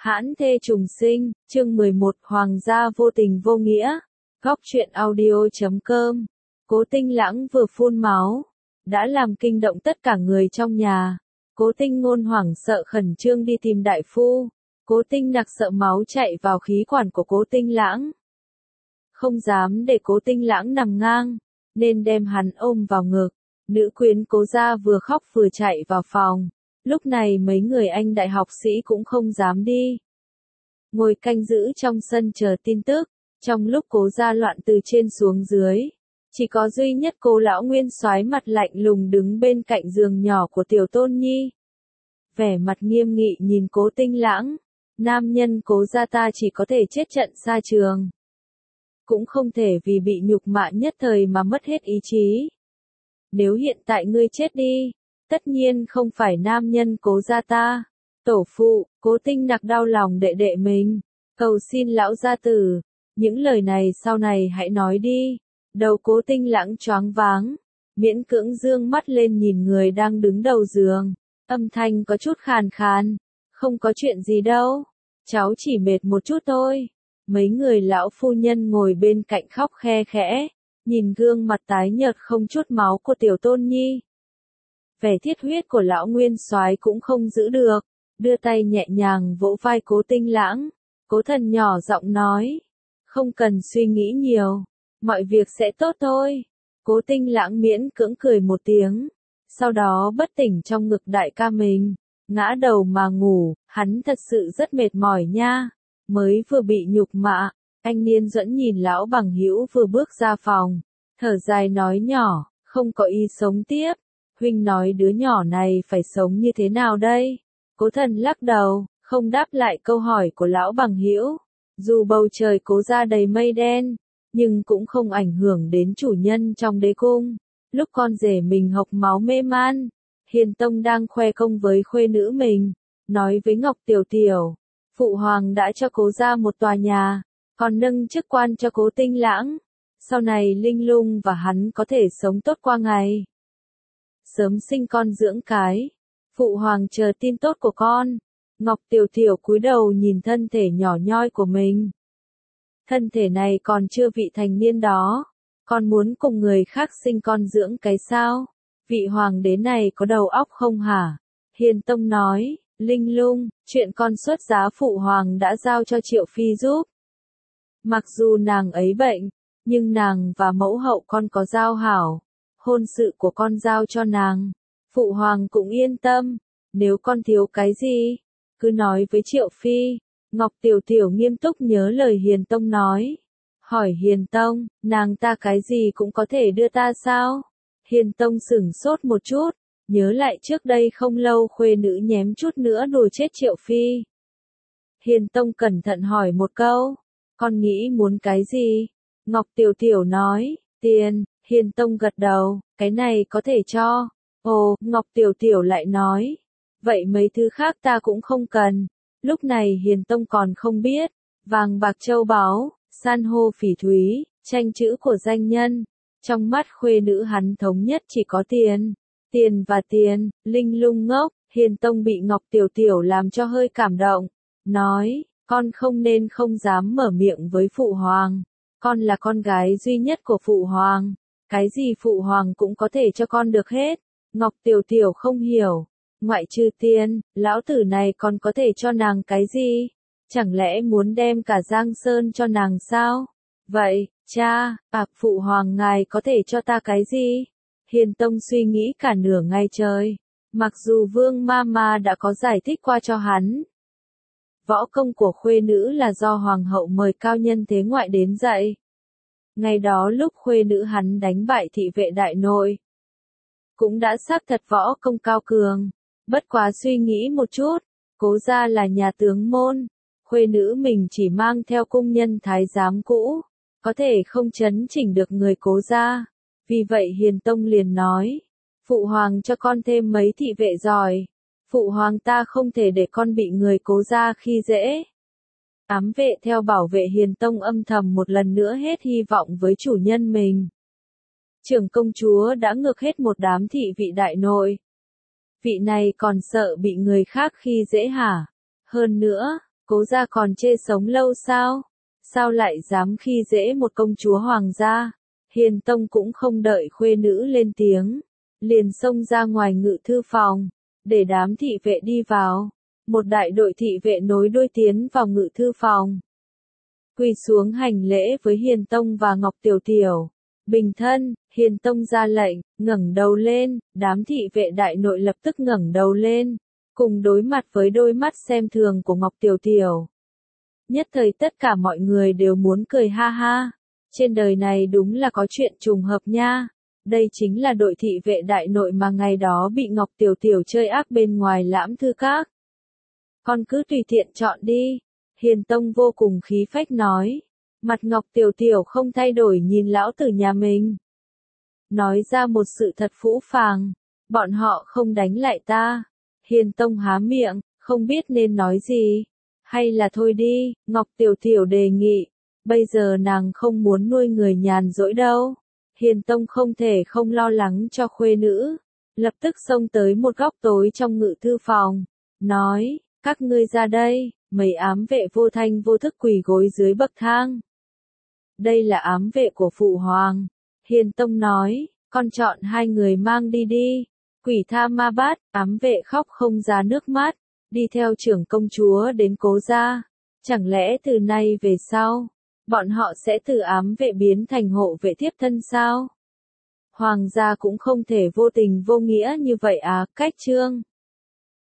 Hãn thê trùng sinh, chương 11, Hoàng gia vô tình vô nghĩa. Góc truyện audio.com. Cố Tinh Lãng vừa phun máu, đã làm kinh động tất cả người trong nhà. Cố Tinh Ngôn hoảng sợ khẩn trương đi tìm đại phu. Cố Tinh Nặc sợ máu chạy vào khí quản của Cố Tinh Lãng. Không dám để Cố Tinh Lãng nằm ngang, nên đem hắn ôm vào ngực. Nữ quyến Cố gia vừa khóc vừa chạy vào phòng. Lúc này mấy người anh đại học sĩ cũng không dám đi. Ngồi canh giữ trong sân chờ tin tức, trong lúc Cố gia loạn từ trên xuống dưới. Chỉ có duy nhất Cố lão nguyên soái mặt lạnh lùng đứng bên cạnh giường nhỏ của Tiểu Tôn Nhi. Vẻ mặt nghiêm nghị nhìn Cố Tinh Lãng, nam nhân Cố gia ta chỉ có thể chết trận xa trường. Cũng không thể vì bị nhục mạ nhất thời mà mất hết ý chí. Nếu hiện tại ngươi chết đi, tất nhiên không phải nam nhân Cố gia ta. Tổ phụ, Cố Tinh Nặc đau lòng đệ đệ mình, cầu xin lão gia tử, những lời này sau này hãy nói đi. Đầu Cố Tinh Lãng choáng váng, miễn cưỡng dương mắt lên nhìn người đang đứng đầu giường, âm thanh có chút khàn khàn, không có chuyện gì đâu, cháu chỉ mệt một chút thôi. Mấy người lão phu nhân ngồi bên cạnh khóc khe khẽ, nhìn gương mặt tái nhợt không chút máu của Tiểu Tôn Nhi. Vẻ thiết huyết của lão nguyên soái cũng không giữ được, đưa tay nhẹ nhàng vỗ vai Cố Tinh Lãng. Cố thần nhỏ giọng nói, không cần suy nghĩ nhiều, mọi việc sẽ tốt thôi. Cố Tinh Lãng miễn cưỡng cười một tiếng, sau đó bất tỉnh trong ngực đại ca mình, ngã đầu mà ngủ. Hắn thật sự rất mệt mỏi nha, mới vừa bị nhục mạ. Anh Niên Duẫn nhìn lão bằng hữu vừa bước ra phòng, thở dài nói nhỏ, không có ý sống tiếp. Huynh nói đứa nhỏ này phải sống như thế nào đây? Cố thần lắc đầu, không đáp lại câu hỏi của lão bằng hữu. Dù bầu trời Cố gia đầy mây đen, nhưng cũng không ảnh hưởng đến chủ nhân trong đế cung. Lúc con rể mình hộc máu mê man, Hiền Tông đang khoe công với khuê nữ mình, nói với Ngọc Tiểu Tiểu, phụ hoàng đã cho Cố gia một tòa nhà, còn nâng chức quan cho Cố Tinh Lãng. Sau này Linh Lung và hắn có thể sống tốt qua ngày. Sớm sinh con dưỡng cái. Phụ hoàng chờ tin tốt của con. Ngọc Tiểu Tiểu cúi đầu nhìn thân thể nhỏ nhoi của mình. Thân thể này còn chưa vị thành niên đó. Con muốn cùng người khác sinh con dưỡng cái sao? Vị hoàng đế này có đầu óc không hả? Hiền Tông nói, Linh Lung, chuyện con xuất giá phụ hoàng đã giao cho Triệu Phi giúp. Mặc dù nàng ấy bệnh, nhưng nàng và mẫu hậu con có giao hảo. Hôn sự của con giao cho nàng. Phụ hoàng cũng yên tâm. Nếu con thiếu cái gì, cứ nói với Triệu Phi. Ngọc Tiểu Tiểu nghiêm túc nhớ lời Hiền Tông nói. Hỏi Hiền Tông, nàng ta cái gì cũng có thể đưa ta sao? Hiền Tông sửng sốt một chút, nhớ lại trước đây không lâu khuê nữ nhém chút nữa đùa chết Triệu Phi. Hiền Tông cẩn thận hỏi một câu, con nghĩ muốn cái gì? Ngọc Tiểu Tiểu nói, tiền. Hiền Tông gật đầu, cái này có thể cho. Ồ, Ngọc Tiểu Tiểu lại nói, vậy mấy thứ khác ta cũng không cần. Lúc này Hiền Tông còn không biết, vàng bạc châu báu, san hô phỉ thúy, tranh chữ của danh nhân. Trong mắt khuê nữ hắn thống nhất chỉ có tiền. Tiền và tiền. Linh Lung ngốc, Hiền Tông bị Ngọc Tiểu Tiểu làm cho hơi cảm động. Nói, con không nên không dám mở miệng với phụ hoàng. Con là con gái duy nhất của phụ hoàng. Cái gì phụ hoàng cũng có thể cho con được hết. Ngọc Tiểu Tiểu không hiểu. Ngoại trừ tiền, lão tử này còn có thể cho nàng cái gì? Chẳng lẽ muốn đem cả Giang Sơn cho nàng sao? Vậy, cha, phụ hoàng ngài có thể cho ta cái gì? Hiền Tông suy nghĩ cả nửa ngày trời. Mặc dù Vương Mama đã có giải thích qua cho hắn. Võ công của khuê nữ là do hoàng hậu mời cao nhân thế ngoại đến dạy. Ngày đó lúc khuê nữ hắn đánh bại thị vệ đại nội, cũng đã xác thật võ công cao cường. Bất quá suy nghĩ một chút, Cố gia là nhà tướng môn, khuê nữ mình chỉ mang theo cung nhân thái giám cũ, có thể không chấn chỉnh được người Cố gia. Vì vậy Hiền Tông liền nói, phụ hoàng cho con thêm mấy thị vệ giỏi. Phụ hoàng ta không thể để con bị người Cố gia khi dễ. Ám vệ theo bảo vệ Hiền Tông âm thầm một lần nữa hết hy vọng với chủ nhân mình. Trưởng công chúa đã ngược hết một đám thị vị đại nội. Vị này còn sợ bị người khác khi dễ hả? Hơn nữa, Cố gia còn chê sống lâu sao? Sao lại dám khi dễ một công chúa hoàng gia? Hiền Tông cũng không đợi khuê nữ lên tiếng, liền xông ra ngoài ngự thư phòng, để đám thị vệ đi vào. Một đại đội thị vệ nối đuôi tiến vào ngự thư phòng, quỳ xuống hành lễ với Hiền Tông và Ngọc Tiểu Tiểu. Bình thân, Hiền Tông ra lệnh, ngẩng đầu lên, đám thị vệ đại nội lập tức ngẩng đầu lên, cùng đối mặt với đôi mắt xem thường của Ngọc Tiểu Tiểu. Nhất thời tất cả mọi người đều muốn cười ha ha. Trên đời này đúng là có chuyện trùng hợp nha. Đây chính là đội thị vệ đại nội mà ngày đó bị Ngọc Tiểu Tiểu chơi ác bên ngoài Lãm Thư Các. Con cứ tùy tiện chọn đi. Hiền Tông vô cùng khí phách nói. Mặt Ngọc Tiểu Tiểu không thay đổi nhìn lão tử nhà mình. Nói ra một sự thật phũ phàng. Bọn họ không đánh lại ta. Hiền Tông há miệng, không biết nên nói gì. Hay là thôi đi, Ngọc Tiểu Tiểu đề nghị. Bây giờ nàng không muốn nuôi người nhàn rỗi đâu. Hiền Tông không thể không lo lắng cho khuê nữ. Lập tức xông tới một góc tối trong ngự thư phòng. Nói, các ngươi ra đây, mấy ám vệ vô thanh vô thức quỳ gối dưới bậc thang. Đây là ám vệ của Phụ Hoàng. Hiền Tông nói, con chọn hai người mang đi đi. Quỷ Tha Ma Bát, ám vệ khóc không ra nước mắt, đi theo trưởng công chúa đến Cố gia. Chẳng lẽ từ nay về sau, bọn họ sẽ từ ám vệ biến thành hộ vệ thiếp thân sao? Hoàng gia cũng không thể vô tình vô nghĩa như vậy à, cách chương.